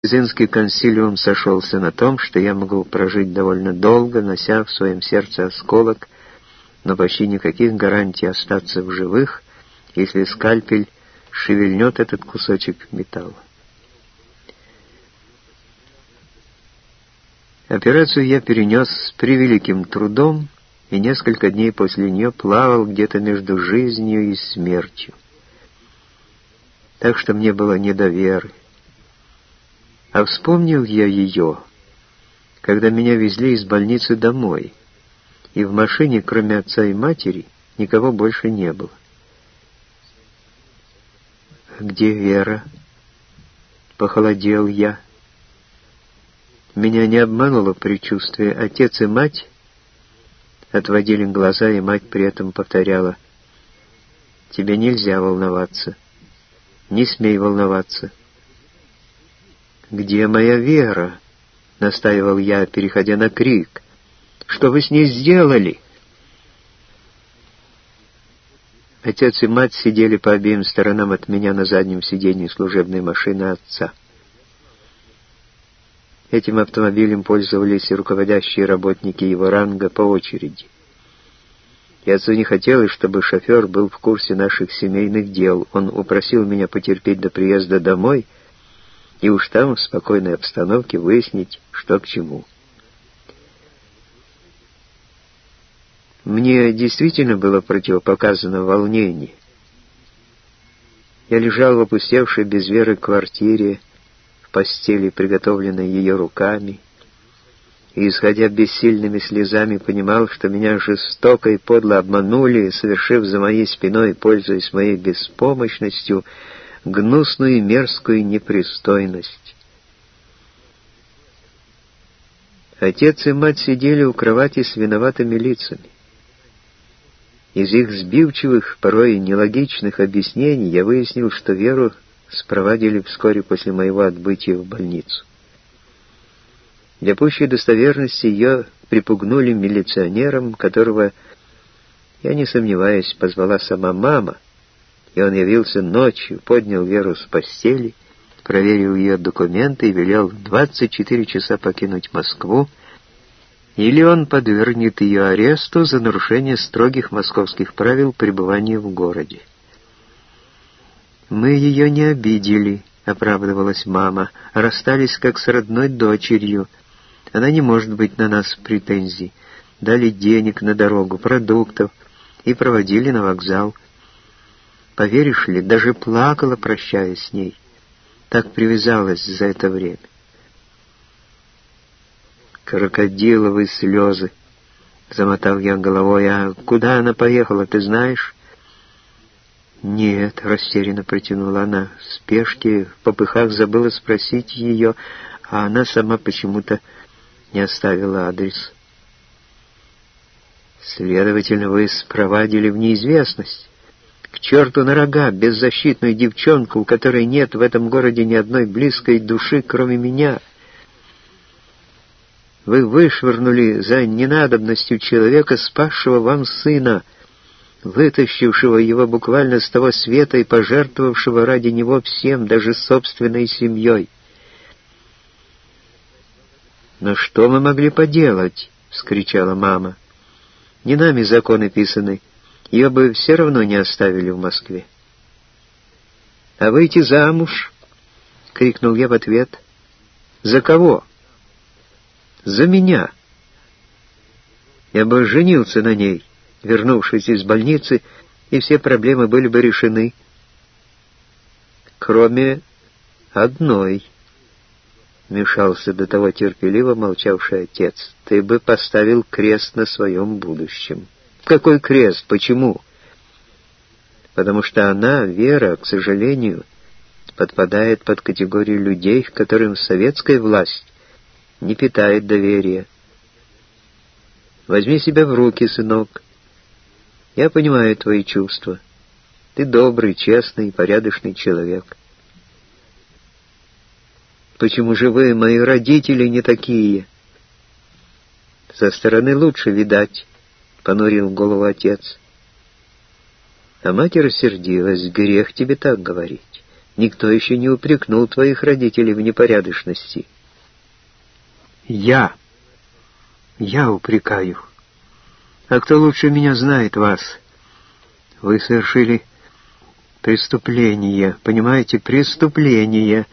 Зинский консилиум сошелся на том, что я могу прожить довольно долго, нося в своем сердце осколок, но почти никаких гарантий остаться в живых, если скальпель шевельнет этот кусочек металла. Операцию я перенес с превеликим трудом и несколько дней после нее плавал где-то между жизнью и смертью. Так что мне было не до веры. А вспомнил я ее, когда меня везли из больницы домой, и в машине, кроме отца и матери, никого больше не было. «Где Вера?» Похолодел я. Меня не обмануло предчувствие. Отец и мать отводили глаза, и мать при этом повторяла: «Тебе нельзя волноваться. Не смей волноваться». «Где моя Вера?» — настаивал я, переходя на крик. «Что вы с ней сделали?» Отец и мать сидели по обеим сторонам от меня на заднем сиденье служебной машины отца. Этим автомобилем пользовались и руководящие работники его ранга по очереди. И отцу не хотелось, чтобы шофер был в курсе наших семейных дел. Он упросил меня потерпеть до приезда домой и уж там в спокойной обстановке выяснить, что к чему. Мне действительно было противопоказано волнение. Я лежал в опустевшей без Веры квартире, в постели, приготовленной ее руками, и, исходя бессильными слезами, понимал, что меня жестоко и подло обманули, совершив за моей спиной, пользуясь моей беспомощностью, гнусную и мерзкую непристойность. Отец и мать сидели у кровати с виноватыми лицами. Из их сбивчивых, порой нелогичных объяснений я выяснил, что Веру спровадили вскоре после моего отбытия в больницу. Для пущей достоверности ее припугнули милиционером, которого, я не сомневаюсь, позвала сама мама, и он явился ночью, поднял Веру с постели, проверил ее документы и велел в 24 часа покинуть Москву, или он подвергнет ее аресту за нарушение строгих московских правил пребывания в городе. «Мы ее не обидели», — оправдывалась мама, — «расстались как с родной дочерью. Она не может быть на нас в претензий. Дали денег на дорогу, продуктов и проводили на вокзал. Поверишь ли, даже плакала, прощаясь с ней. Так привязалась за это время». «Крокодиловые слезы», — замотал я головой. «А куда она поехала, ты знаешь?» «Нет», — растерянно протянула она. В спешке, в попыхах забыла спросить ее, а она сама почему-то не оставила адрес. «Следовательно, вы спровадили в неизвестность. К черту на рога беззащитную девчонку, у которой нет в этом городе ни одной близкой души, кроме меня. Вы вышвырнули за ненадобностью человека, спасшего вам сына, вытащившего его буквально с того света и пожертвовавшего ради него всем, даже собственной семьей». «Но что мы могли поделать?» — вскричала мама. «Не нами законы писаны. Ее бы все равно не оставили в Москве». «А выйти замуж?» — крикнул я в ответ. «За кого?» «За меня. Я бы женился на ней, вернувшись из больницы, и все проблемы были бы решены. Кроме одной», — вмешался до того терпеливо молчавший отец. «Ты бы поставил крест на своем будущем». «Какой крест? Почему?» «Потому что она, Вера, к сожалению, подпадает под категорию людей, к которым советская власть не питает доверия. Возьми себя в руки, сынок. Я понимаю твои чувства. Ты добрый, честный, порядочный человек. Почему же вы, мои родители, не такие?» «Со стороны лучше видать», — понурил голову отец. А мать рассердилась. «Грех тебе так говорить. Никто еще не упрекнул твоих родителей в непорядочности. Я упрекаю. А кто лучше меня знает вас? Вы совершили преступление, понимаете, преступление.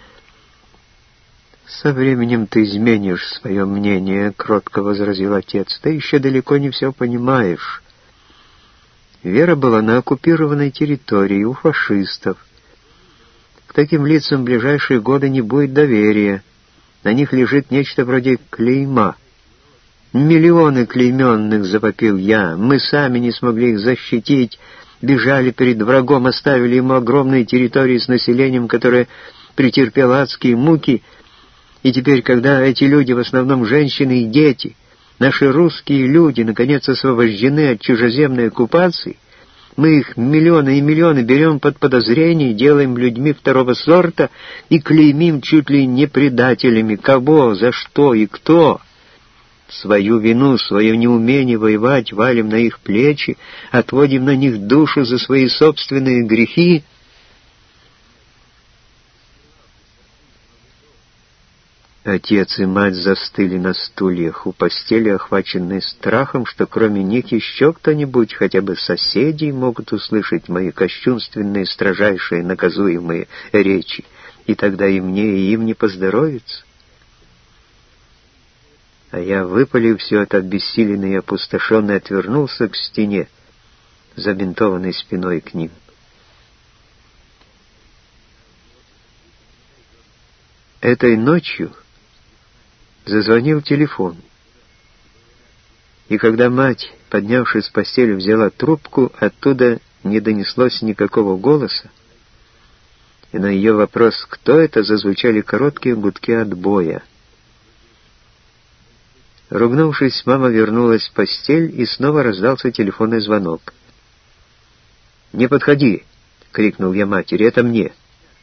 Со временем ты изменишь свое мнение, кротко возразил отец. Ты еще далеко не все понимаешь. Вера была на оккупированной территории у фашистов. К таким лицам в ближайшие годы не будет доверия. На них лежит нечто вроде клейма. Миллионы клейменных, завопил я. Мы сами не смогли их защитить, бежали перед врагом, оставили ему огромные территории с населением, которое претерпело адские муки. И теперь, когда эти люди, в основном женщины и дети, наши русские люди, наконец освобождены от чужеземной оккупации, мы их миллионы и миллионы берем под подозрение, делаем людьми второго сорта и клеймим чуть ли не предателями. Кого, за что и кто? Свою вину, свое неумение воевать валим на их плечи, отводим на них душу за свои собственные грехи. Отец и мать застыли на стульях у постели, охваченные страхом, что кроме них еще кто-нибудь, хотя бы соседи, могут услышать мои кощунственные, строжайшие, наказуемые речи, и тогда и мне, и им не поздоровится. А я, выпалив все это обессиленный и опустошенный, отвернулся к стене, забинтованной спиной к ним. Этой ночью зазвонил телефон, и когда мать, поднявшись с постели, взяла трубку, оттуда не донеслось никакого голоса, и на ее вопрос «Кто это?» зазвучали короткие гудки отбоя. Ругнувшись, мама вернулась в постель, и снова раздался телефонный звонок. «Не подходи!» — крикнул я матери. «Это мне!»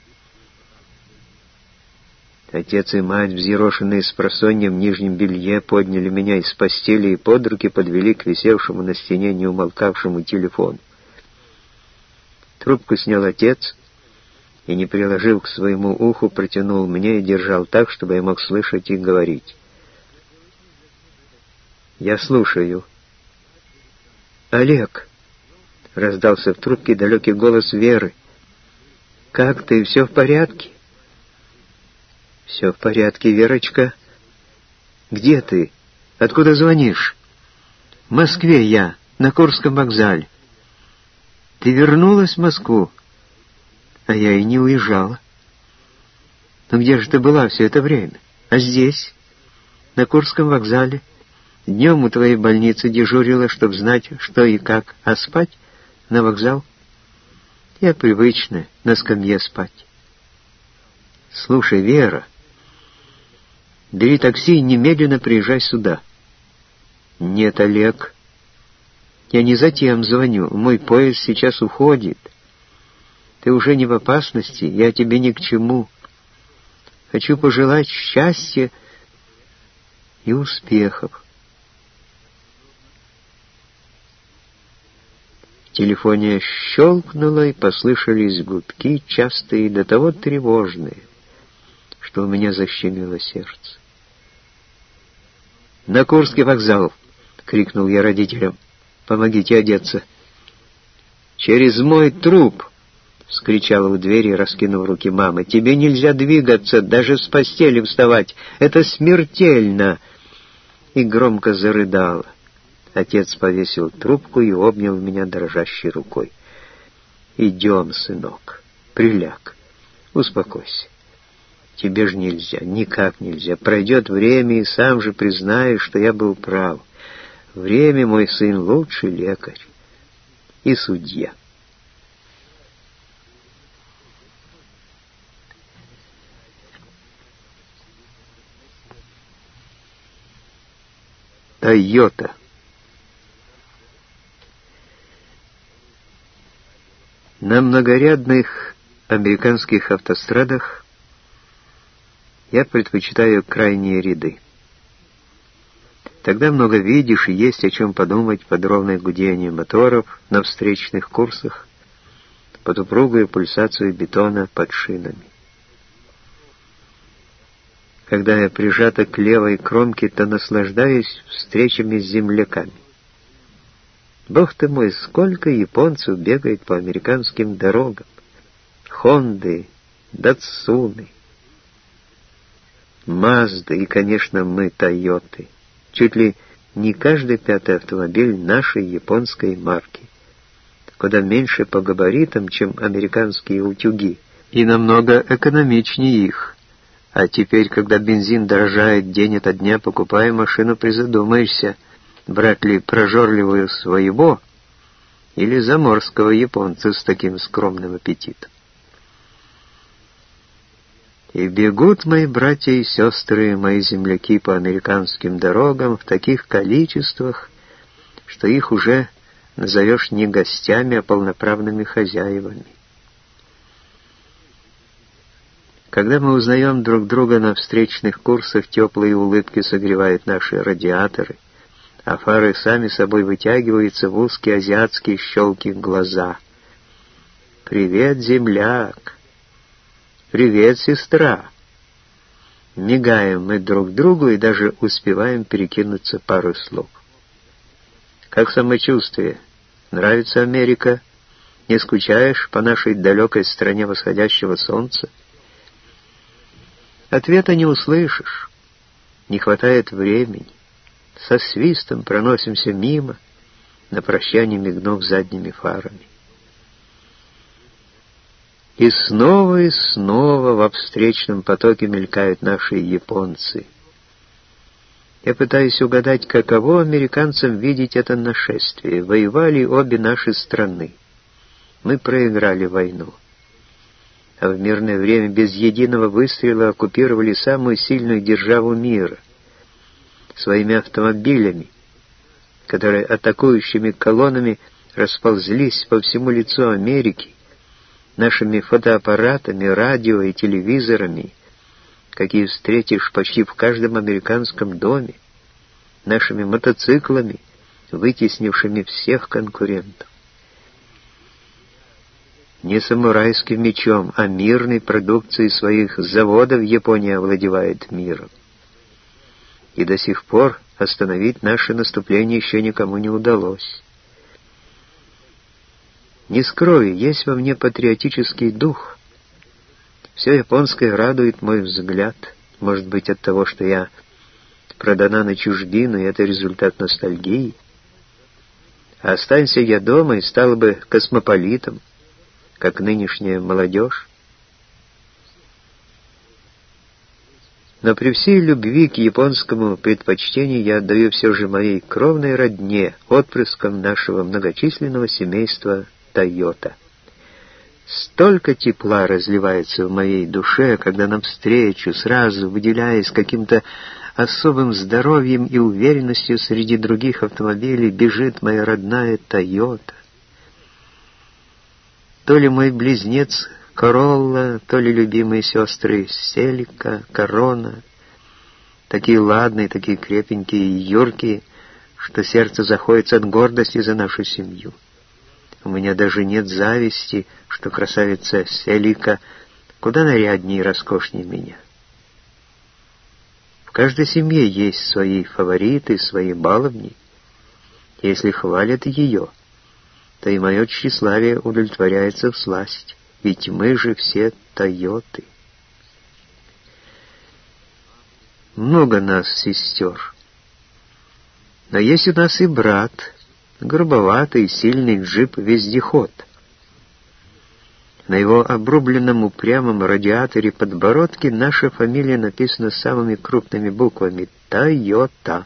Отец и мать, взъерошенные спросонья в нижнем белье, подняли меня из постели и под руки подвели к висевшему на стене неумолкавшему телефону. Трубку снял отец и, не приложив к своему уху, протянул мне и держал так, чтобы я мог слышать и говорить. «Я слушаю». «Олег!» — раздался в трубке далекий голос Веры. «Как ты? Все в порядке?» «Все в порядке, Верочка. Где ты? Откуда звонишь?» «В Москве я, на Курском вокзале». «Ты вернулась в Москву?» «А я и не уезжала». «Но где же ты была все это время?» «А здесь, на Курском вокзале. Днем у твоей больницы дежурила, чтобы знать, что и как, а спать на вокзал. Я привычна на скамье спать». «Слушай, Вера, бери такси и немедленно приезжай сюда». «Нет, Олег, я не затем звоню. Мой поезд сейчас уходит. Ты уже не в опасности, я тебе ни к чему. Хочу пожелать счастья и успехов». В телефоне щелкнуло, и послышались гудки, частые и до того тревожные, что у меня защемило сердце. «На Курский вокзал!» — крикнул я родителям. «Помогите одеться!» «Через мой труп!» — вскричала у двери, раскинув руки мама. «Тебе нельзя двигаться, даже с постели вставать! Это смертельно!» И громко зарыдала. Отец повесил трубку и обнял меня дрожащей рукой. «Идем, сынок, приляг, успокойся. Тебе же нельзя, никак нельзя. Пройдет время, и сам же признаешь, что я был прав. Время, мой сын, лучший лекарь и судья». «Тойота». На многорядных американских автострадах я предпочитаю крайние ряды. Тогда много видишь и есть о чем подумать под ровное гудение моторов на встречных курсах, под упругую пульсацию бетона под шинами. Когда я прижата к левой кромке, то наслаждаюсь встречами с земляками. Бог ты мой, сколько японцев бегает по американским дорогам. Хонды, Датсуны, Мазды и, конечно, мы, Тойоты. Чуть ли не каждый пятый автомобиль нашей японской марки. Куда меньше по габаритам, чем американские утюги, и намного экономичнее их. А теперь, когда бензин дорожает день ото дня, покупая машину, призадумаешься, брать ли прожорливую своего или заморского японца с таким скромным аппетитом. И бегут мои братья и сестры, мои земляки по американским дорогам в таких количествах, что их уже назовешь не гостями, а полноправными хозяевами. Когда мы узнаем друг друга на встречных курсах, теплые улыбки согревают наши радиаторы, а фары сами собой вытягиваются в узкие азиатские щелки глаза. «Привет, земляк!» «Привет, сестра!» Мигаем мы друг другу и даже успеваем перекинуться пару слов. «Как самочувствие? Нравится Америка? Не скучаешь по нашей далекой стране восходящего солнца?» Ответа не услышишь. Не хватает времени. Со свистом проносимся мимо, на прощание мигнув задними фарами. И снова во встречном потоке мелькают наши японцы. Я пытаюсь угадать, каково американцам видеть это нашествие. Воевали обе наши страны. Мы проиграли войну. А в мирное время без единого выстрела оккупировали самую сильную державу мира своими автомобилями, которые атакующими колоннами расползлись по всему лицу Америки, нашими фотоаппаратами, радио и телевизорами, какие встретишь почти в каждом американском доме, нашими мотоциклами, вытеснившими всех конкурентов. Не самурайским мечом, а мирной продукцией своих заводов Япония овладевает миром. И до сих пор остановить наше наступление еще никому не удалось. Не скрою, есть во мне патриотический дух. Все японское радует мой взгляд. Может быть, от того, что я продана на чужбину, и это результат ностальгии. А останься я дома и стала бы космополитом, как нынешняя молодежь. Но при всей любви к японскому предпочтению я отдаю все же моей кровной родне, отпрыскам нашего многочисленного семейства Тойота. Столько тепла разливается в моей душе, когда навстречу, сразу выделяясь каким-то особым здоровьем и уверенностью среди других автомобилей, бежит моя родная Тойота. То ли мой близнец Королла, то ли любимые сестры Селика, Корона, такие ладные, такие крепенькие и юркие, что сердце заходится от гордости за нашу семью. У меня даже нет зависти, что красавица Селика куда наряднее и роскошнее меня. В каждой семье есть свои фавориты, свои баловни. Если хвалят ее, то и мое тщеславие удовлетворяется всласть, ведь мы же все Тойоты. Много нас, сестер. Но есть у нас и брат, грубоватый, сильный джип-вездеход. На его обрубленном упрямом радиаторе подбородки наша фамилия написана самыми крупными буквами «Тойота».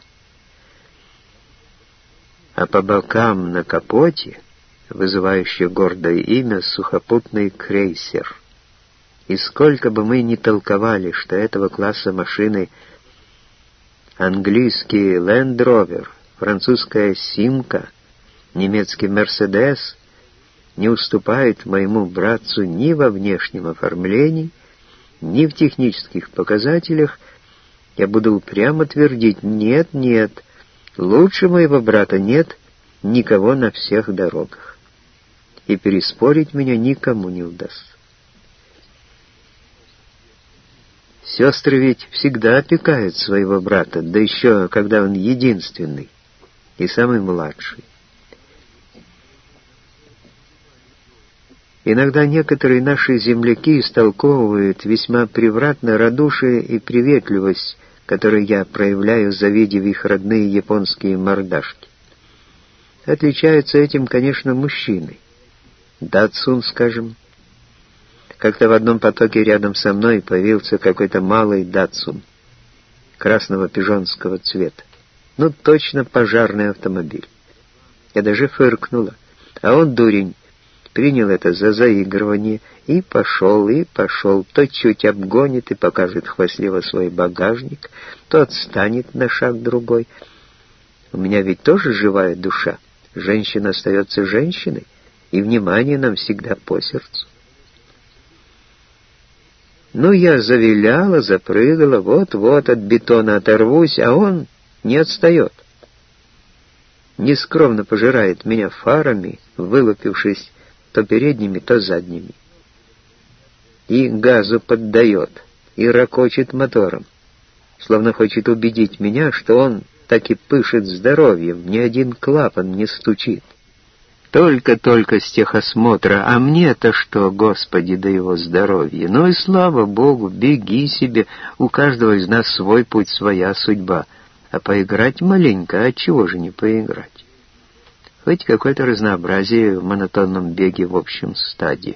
А по бокам на капоте вызывающее гордое имя сухопутный крейсер. И сколько бы мы ни толковали, что этого класса машины английский Land Rover, французская Симка, немецкий Мерседес не уступает моему братцу ни во внешнем оформлении, ни в технических показателях, я буду упрямо твердить: нет, лучше моего брата нет никого на всех дорогах. и переспорить меня никому не удастся. Сестры ведь всегда опекают своего брата, да еще когда он единственный и самый младший. Иногда некоторые наши земляки истолковывают весьма превратно радушие и приветливость, которые я проявляю, завидев их родные японские мордашки. Отличаются этим, конечно, мужчины. Датсун, скажем. Как-то в одном потоке рядом со мной появился какой-то малый датсун красного пижонского цвета. Ну, точно пожарный автомобиль. Я даже фыркнула. А он, дурень, принял это за заигрывание и пошел, то чуть обгонит и покажет хвастливо свой багажник, то отстанет на шаг другой. У меня ведь тоже живая душа. Женщина остается женщиной, и внимание нам всегда по сердцу. Ну, я завиляла, запрыгала, вот-вот от бетона оторвусь, а он не отстает. Нескромно пожирает меня фарами, вылупившись то передними, то задними. И газу поддает, и ракочет мотором, словно хочет убедить меня, что он так и пышет здоровьем, ни один клапан не стучит. Только-только с техосмотра, а мне-то что, Господи, да его здоровье. Ну и слава Богу, беги себе, у каждого из нас свой путь, своя судьба. А поиграть маленько, а чего же не поиграть? Хоть какое-то разнообразие в монотонном беге в общем стаде.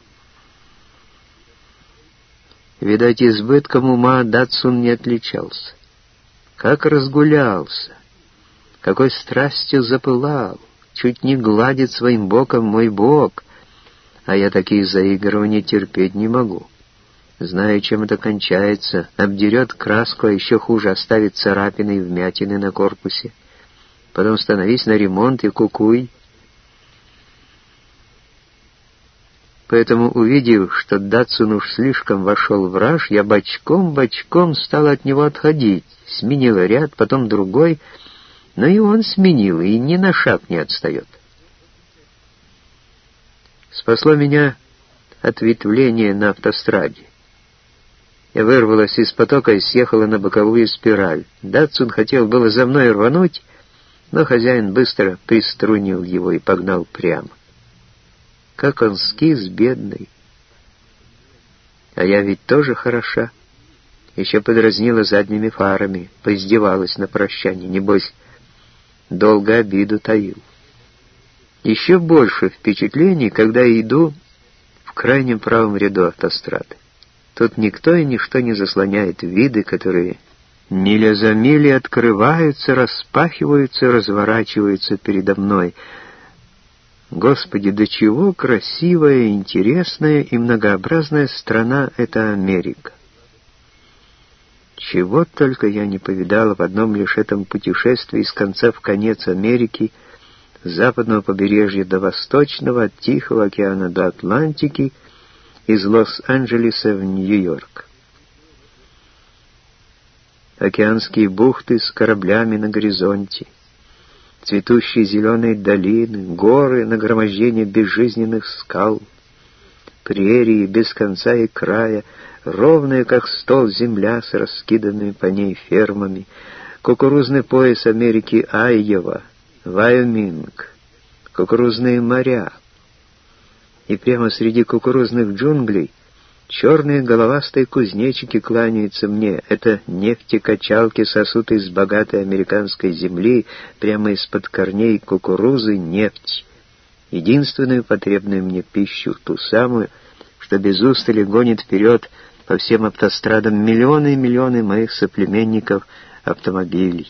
Видать, избытком ума Датсун не отличался. Как разгулялся, какой страстью запылал, чуть не гладит своим боком мой бок, а я такие заигрывания терпеть не могу. Знаю, чем это кончается, обдерет краску, а еще хуже оставит царапины и вмятины на корпусе. Потом становись на ремонт и кукуй. Поэтому, увидев, что Датсун уж слишком вошел в раж, я бочком стал от него отходить, сменила ряд, потом другой, но и он сменил, и ни на шаг не отстает. Спасло меня ответвление на автостраде. Я вырвалась из потока и съехала на боковую спираль. Датсун хотел было за мной рвануть, но хозяин быстро приструнил его и погнал прямо. Как он скис, бедный. А я ведь тоже хороша. Еще подразнила задними фарами, поиздевалась на прощание. Небось, долго обиду таил. Еще больше впечатлений, когда иду в крайнем правом ряду автострады. Тут никто и ничто не заслоняет виды, которые миля за милей открываются, распахиваются, разворачиваются передо мной. Господи, до чего красивая, интересная и многообразная страна эта Америка! Чего только я не повидала в одном лишь этом путешествии с конца в конец Америки, с западного побережья до восточного, от Тихого океана до Атлантики, из Лос-Анджелеса в Нью-Йорк. Океанские бухты с кораблями на горизонте, цветущие зеленые долины, горы, нагромождение безжизненных скал, прерии без конца и края, ровная, как стол, земля с раскиданными по ней фермами, кукурузный пояс Америки Айова, Вайоминг, кукурузные моря. И прямо среди кукурузных джунглей черные головастые кузнечики кланяются мне. Это нефтекачалки сосут из богатой американской земли прямо из-под корней кукурузы нефть, единственную потребную мне пищу, ту самую, что без устали гонит вперед по всем автострадам миллионы и миллионы моих соплеменников автомобилей.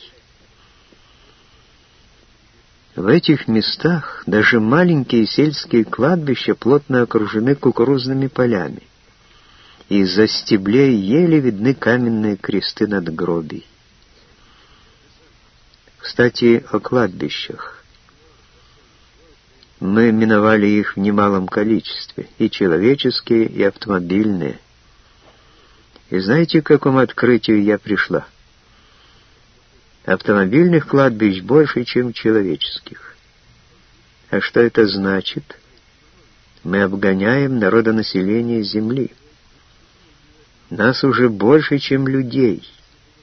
В этих местах даже маленькие сельские кладбища плотно окружены кукурузными полями. Из-за стеблей еле видны каменные кресты надгробий. Кстати, о кладбищах. Мы миновали их в немалом количестве, и человеческие, и автомобильные. И знаете, к какому открытию я пришла? Автомобильных кладбищ больше, чем человеческих. А что это значит? мы обгоняем народонаселение Земли. Нас уже больше, чем людей.